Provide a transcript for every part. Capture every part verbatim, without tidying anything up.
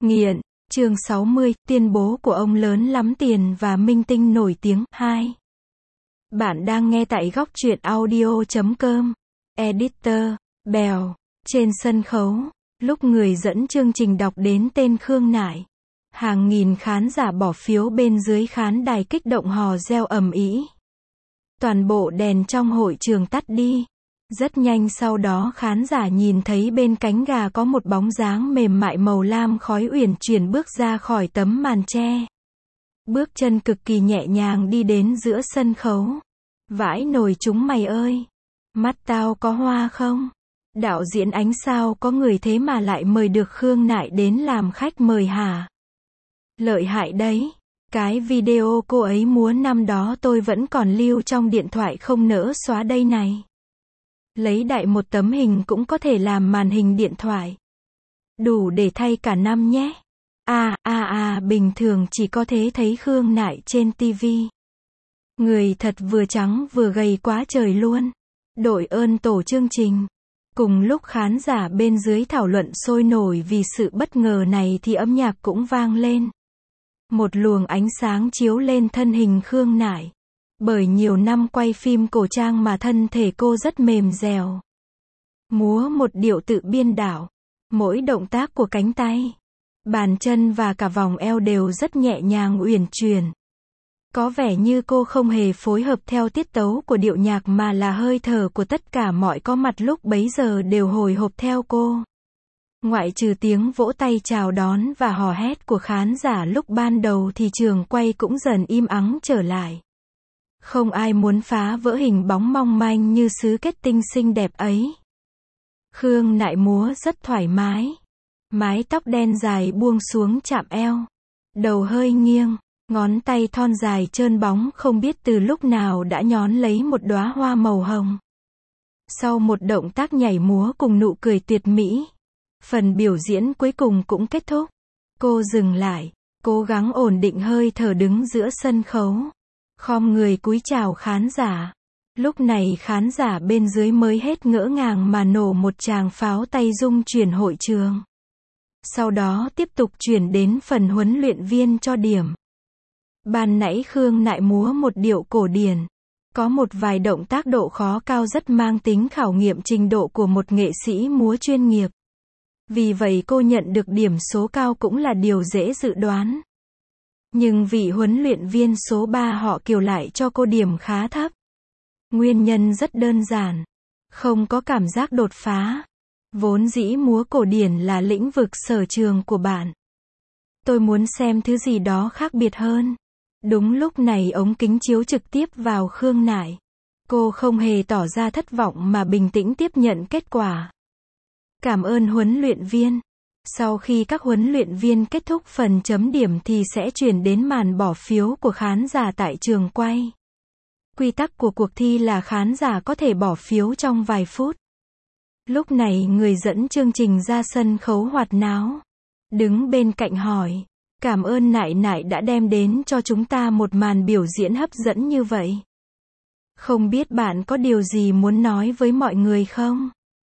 Nghiện, chương sáu mươi, tuyên bố của ông lớn lắm tiền và minh tinh nổi tiếng, hai. Bạn đang nghe tại góc truyện audio chấm com. Editor, Bèo. Trên sân khấu, lúc người dẫn chương trình đọc đến tên Khương Nại, hàng nghìn khán giả bỏ phiếu bên dưới khán đài kích động hò reo ầm ĩ. Toàn bộ đèn trong hội trường tắt đi. Rất nhanh sau đó khán giả nhìn thấy bên cánh gà có một bóng dáng mềm mại màu lam khói uyển chuyển bước ra khỏi tấm màn tre. Bước chân cực kỳ nhẹ nhàng đi đến giữa sân khấu. Vãi nồi chúng mày ơi! Mắt tao có hoa không? Đạo diễn Ánh sao có người thế mà lại mời được Khương Nại đến làm khách mời hả? Lợi hại đấy! Cái video cô ấy múa năm đó tôi vẫn còn lưu trong điện thoại không nỡ xóa đây này. Lấy đại một tấm hình cũng có thể làm màn hình điện thoại. Đủ để thay cả năm nhé. À, à, à, bình thường chỉ có thế thấy Khương Nại trên tivi. Người thật vừa trắng vừa gầy quá trời luôn. Đội ơn tổ chương trình. Cùng lúc khán giả bên dưới thảo luận sôi nổi vì sự bất ngờ này thì âm nhạc cũng vang lên. Một luồng ánh sáng chiếu lên thân hình Khương Nại. Bởi nhiều năm quay phim cổ trang mà thân thể cô rất mềm dẻo. Múa một điệu tự biên đạo. Mỗi động tác của cánh tay, bàn chân và cả vòng eo đều rất nhẹ nhàng uyển chuyển. Có vẻ như cô không hề phối hợp theo tiết tấu của điệu nhạc mà là hơi thở của tất cả mọi có mặt lúc bấy giờ đều hồi hộp theo cô. Ngoại trừ tiếng vỗ tay chào đón và hò hét của khán giả lúc ban đầu thì trường quay cũng dần im ắng trở lại. Không ai muốn phá vỡ hình bóng mong manh như sứ kết tinh xinh đẹp ấy. Khương Nại múa rất thoải mái. Mái tóc đen dài buông xuống chạm eo. Đầu hơi nghiêng, ngón tay thon dài trơn bóng không biết từ lúc nào đã nhón lấy một đóa hoa màu hồng. Sau một động tác nhảy múa cùng nụ cười tuyệt mỹ, phần biểu diễn cuối cùng cũng kết thúc. Cô dừng lại, cố gắng ổn định hơi thở đứng giữa sân khấu. Khom người cúi chào khán giả. Lúc này khán giả bên dưới mới hết ngỡ ngàng mà nổ một tràng pháo tay rung chuyển hội trường. Sau đó tiếp tục chuyển đến phần huấn luyện viên cho điểm. Ban nãy Khương Nại múa một điệu cổ điển. Có một vài động tác độ khó cao rất mang tính khảo nghiệm trình độ của một nghệ sĩ múa chuyên nghiệp. Vì vậy cô nhận được điểm số cao cũng là điều dễ dự đoán. Nhưng vị huấn luyện viên số ba họ Kiều lại cho cô điểm khá thấp. Nguyên nhân rất đơn giản. Không có cảm giác đột phá. Vốn dĩ múa cổ điển là lĩnh vực sở trường của bạn. Tôi muốn xem thứ gì đó khác biệt hơn. Đúng lúc này ống kính chiếu trực tiếp vào Khương Nại. Cô không hề tỏ ra thất vọng mà bình tĩnh tiếp nhận kết quả. Cảm ơn huấn luyện viên. Sau khi các huấn luyện viên kết thúc phần chấm điểm thì sẽ chuyển đến màn bỏ phiếu của khán giả tại trường quay. Quy tắc của cuộc thi là khán giả có thể bỏ phiếu trong vài phút. Lúc này người dẫn chương trình ra sân khấu hoạt náo. Đứng bên cạnh hỏi, cảm ơn Nại Nại đã đem đến cho chúng ta một màn biểu diễn hấp dẫn như vậy. Không biết bạn có điều gì muốn nói với mọi người không?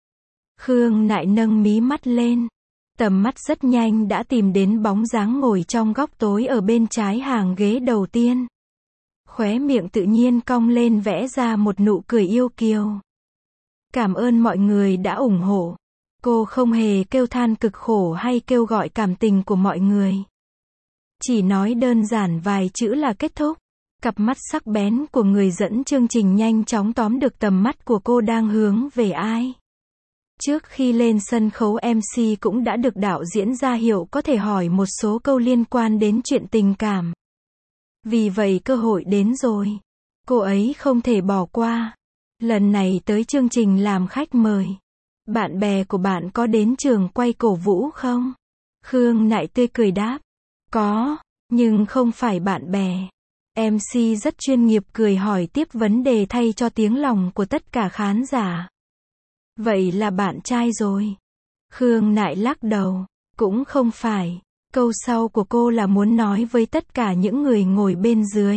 Khương Nại nâng mí mắt lên. Tầm mắt rất nhanh đã tìm đến bóng dáng ngồi trong góc tối ở bên trái hàng ghế đầu tiên. Khóe miệng tự nhiên cong lên vẽ ra một nụ cười yêu kiều. Cảm ơn mọi người đã ủng hộ. Cô không hề kêu than cực khổ hay kêu gọi cảm tình của mọi người. Chỉ nói đơn giản vài chữ là kết thúc. Cặp mắt sắc bén của người dẫn chương trình nhanh chóng tóm được tầm mắt của cô đang hướng về ai. Trước khi lên sân khấu em xê cũng đã được đạo diễn ra hiệu có thể hỏi một số câu liên quan đến chuyện tình cảm. Vì vậy cơ hội đến rồi. Cô ấy không thể bỏ qua. Lần này tới chương trình làm khách mời. Bạn bè của bạn có đến trường quay cổ vũ không? Khương Nại tươi cười đáp. Có, nhưng không phải bạn bè. em xê rất chuyên nghiệp cười hỏi tiếp vấn đề thay cho tiếng lòng của tất cả khán giả. Vậy là bạn trai rồi. Khương Nại lắc đầu. Cũng không phải. Câu sau của cô là muốn nói với tất cả những người ngồi bên dưới.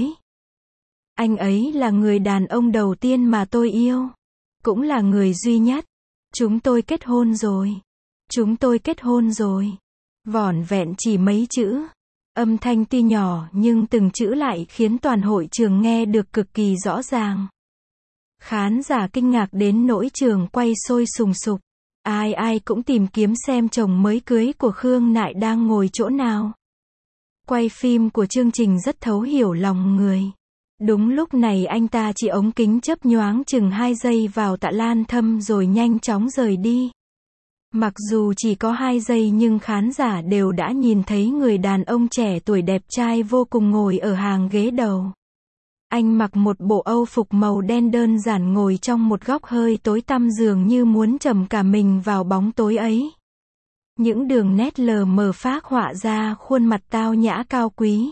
Anh ấy là người đàn ông đầu tiên mà tôi yêu. Cũng là người duy nhất. Chúng tôi kết hôn rồi. Chúng tôi kết hôn rồi. Vỏn vẹn chỉ mấy chữ. Âm thanh tuy nhỏ nhưng từng chữ lại khiến toàn hội trường nghe được cực kỳ rõ ràng. Khán giả kinh ngạc đến nỗi trường quay sôi sùng sục. Ai ai cũng tìm kiếm xem chồng mới cưới của Khương Nại đang ngồi chỗ nào. Quay phim của chương trình rất thấu hiểu lòng người. Đúng lúc này anh ta chỉ ống kính chớp nhoáng chừng hai giây vào Tạ Lan Thâm rồi nhanh chóng rời đi. Mặc dù chỉ có hai giây nhưng khán giả đều đã nhìn thấy người đàn ông trẻ tuổi đẹp trai vô cùng ngồi ở hàng ghế đầu. Anh mặc một bộ âu phục màu đen đơn giản ngồi trong một góc hơi tối tăm dường như muốn trầm cả mình vào bóng tối ấy. Những đường nét lờ mờ phác họa ra khuôn mặt tao nhã cao quý.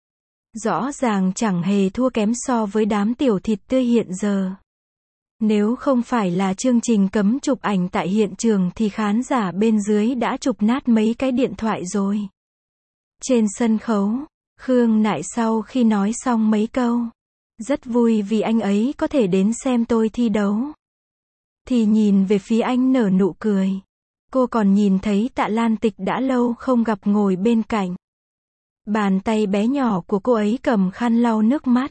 Rõ ràng chẳng hề thua kém so với đám tiểu thịt tươi hiện giờ. Nếu không phải là chương trình cấm chụp ảnh tại hiện trường thì khán giả bên dưới đã chụp nát mấy cái điện thoại rồi. Trên sân khấu, Khương Nại sau khi nói xong mấy câu, rất vui vì anh ấy có thể đến xem tôi thi đấu. Thì nhìn về phía anh nở nụ cười. Cô còn nhìn thấy Tạ Lan Tịch đã lâu không gặp ngồi bên cạnh. Bàn tay bé nhỏ của cô ấy cầm khăn lau nước mắt.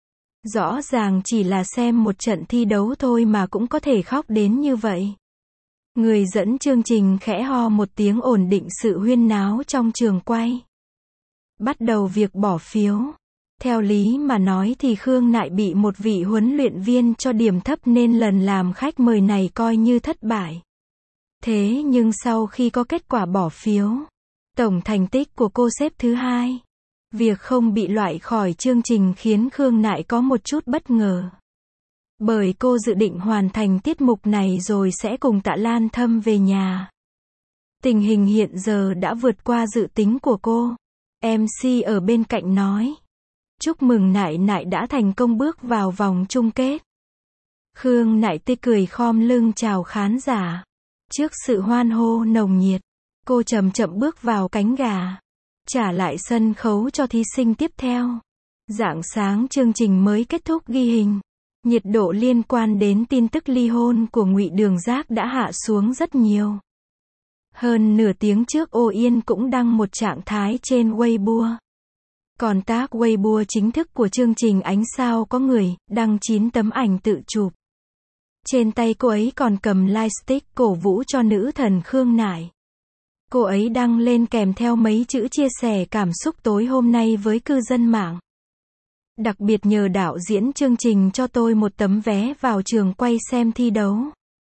Rõ ràng chỉ là xem một trận thi đấu thôi mà cũng có thể khóc đến như vậy. Người dẫn chương trình khẽ ho một tiếng ổn định sự huyên náo trong trường quay. Bắt đầu việc bỏ phiếu. Theo lý mà nói thì Khương Nại bị một vị huấn luyện viên cho điểm thấp nên lần làm khách mời này coi như thất bại. Thế nhưng sau khi có kết quả bỏ phiếu, tổng thành tích của cô xếp thứ hai. Việc không bị loại khỏi chương trình khiến Khương Nại có một chút bất ngờ. Bởi cô dự định hoàn thành tiết mục này rồi sẽ cùng Tạ Lan Thâm về nhà. Tình hình hiện giờ đã vượt qua dự tính của cô. em xê ở bên cạnh nói. Chúc mừng Nại Nại đã thành công bước vào vòng chung kết. Khương Nại tươi cười khom lưng chào khán giả. Trước sự hoan hô nồng nhiệt, cô chậm chậm bước vào cánh gà. Trả lại sân khấu cho thí sinh tiếp theo. Rạng sáng chương trình mới kết thúc ghi hình. Nhiệt độ liên quan đến tin tức ly hôn của Ngụy Đường Giác đã hạ xuống rất nhiều. Hơn nửa tiếng trước Ô Yên cũng đăng một trạng thái trên Weibo. Còn tác Weibo chính thức của chương trình Ánh Sao Có Người, đăng chín tấm ảnh tự chụp. Trên tay cô ấy còn cầm lightstick cổ vũ cho nữ thần Khương Nại. Cô ấy đăng lên kèm theo mấy chữ chia sẻ cảm xúc tối hôm nay với cư dân mạng. Đặc biệt nhờ đạo diễn chương trình cho tôi một tấm vé vào trường quay xem thi đấu.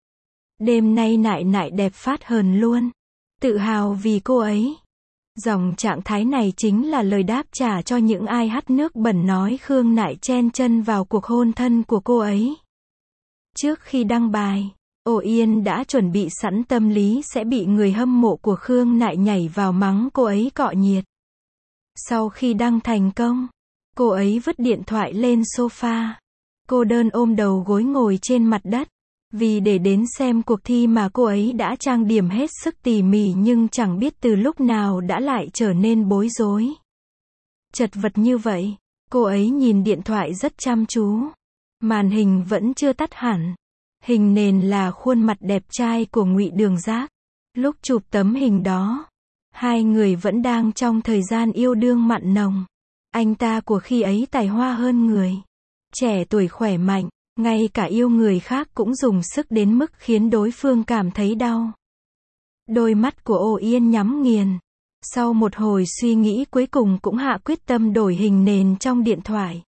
Đêm nay Nại Nại đẹp phát hờn luôn. Tự hào vì cô ấy. Dòng trạng thái này chính là lời đáp trả cho những ai hắt nước bẩn nói Khương Nại chen chân vào cuộc hôn thân của cô ấy. Trước khi đăng bài, Ô Yên đã chuẩn bị sẵn tâm lý sẽ bị người hâm mộ của Khương Nại nhảy vào mắng cô ấy cọ nhiệt. Sau khi đăng thành công, cô ấy vứt điện thoại lên sofa. Cô đơn ôm đầu gối ngồi trên mặt đất. Vì để đến xem cuộc thi mà cô ấy đã trang điểm hết sức tỉ mỉ nhưng chẳng biết từ lúc nào đã lại trở nên bối rối. Chật vật như vậy, cô ấy nhìn điện thoại rất chăm chú. Màn hình vẫn chưa tắt hẳn. Hình nền là khuôn mặt đẹp trai của Ngụy Đường Giác. Lúc chụp tấm hình đó, hai người vẫn đang trong thời gian yêu đương mặn nồng. Anh ta của khi ấy tài hoa hơn người. Trẻ tuổi khỏe mạnh, ngay cả yêu người khác cũng dùng sức đến mức khiến đối phương cảm thấy đau. Đôi mắt của Ô Yên nhắm nghiền. Sau một hồi suy nghĩ cuối cùng cũng hạ quyết tâm đổi hình nền trong điện thoại.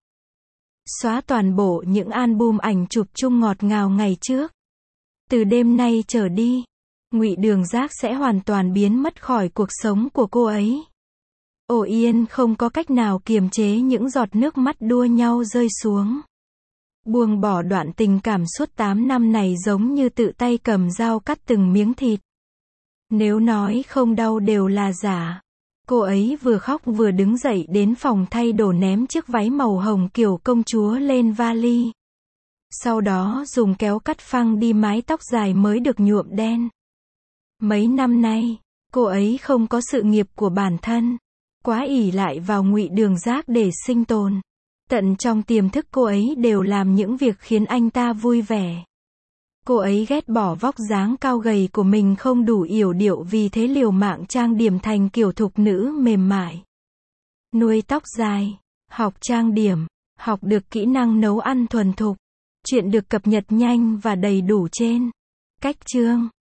Xóa toàn bộ những album ảnh chụp chung ngọt ngào ngày trước. Từ đêm nay trở đi, Ngụy Đường Giác sẽ hoàn toàn biến mất khỏi cuộc sống của cô ấy. Ô Yên không có cách nào kiềm chế những giọt nước mắt đua nhau rơi xuống. Buông bỏ đoạn tình cảm suốt tám năm này giống như tự tay cầm dao cắt từng miếng thịt. Nếu nói không đau đều là giả. Cô ấy vừa khóc vừa đứng dậy đến phòng thay đồ ném chiếc váy màu hồng kiểu công chúa lên vali. Sau đó dùng kéo cắt phăng đi mái tóc dài mới được nhuộm đen. Mấy năm nay, cô ấy không có sự nghiệp của bản thân. Quá ỷ lại vào Ngụy Đường Giác để sinh tồn. Tận trong tiềm thức cô ấy đều làm những việc khiến anh ta vui vẻ. Cô ấy ghét bỏ vóc dáng cao gầy của mình không đủ yểu điệu vì thế liều mạng trang điểm thành kiểu thục nữ mềm mại. Nuôi tóc dài, học trang điểm, học được kỹ năng nấu ăn thuần thục. Chuyện được cập nhật nhanh và đầy đủ trên Cách Chương.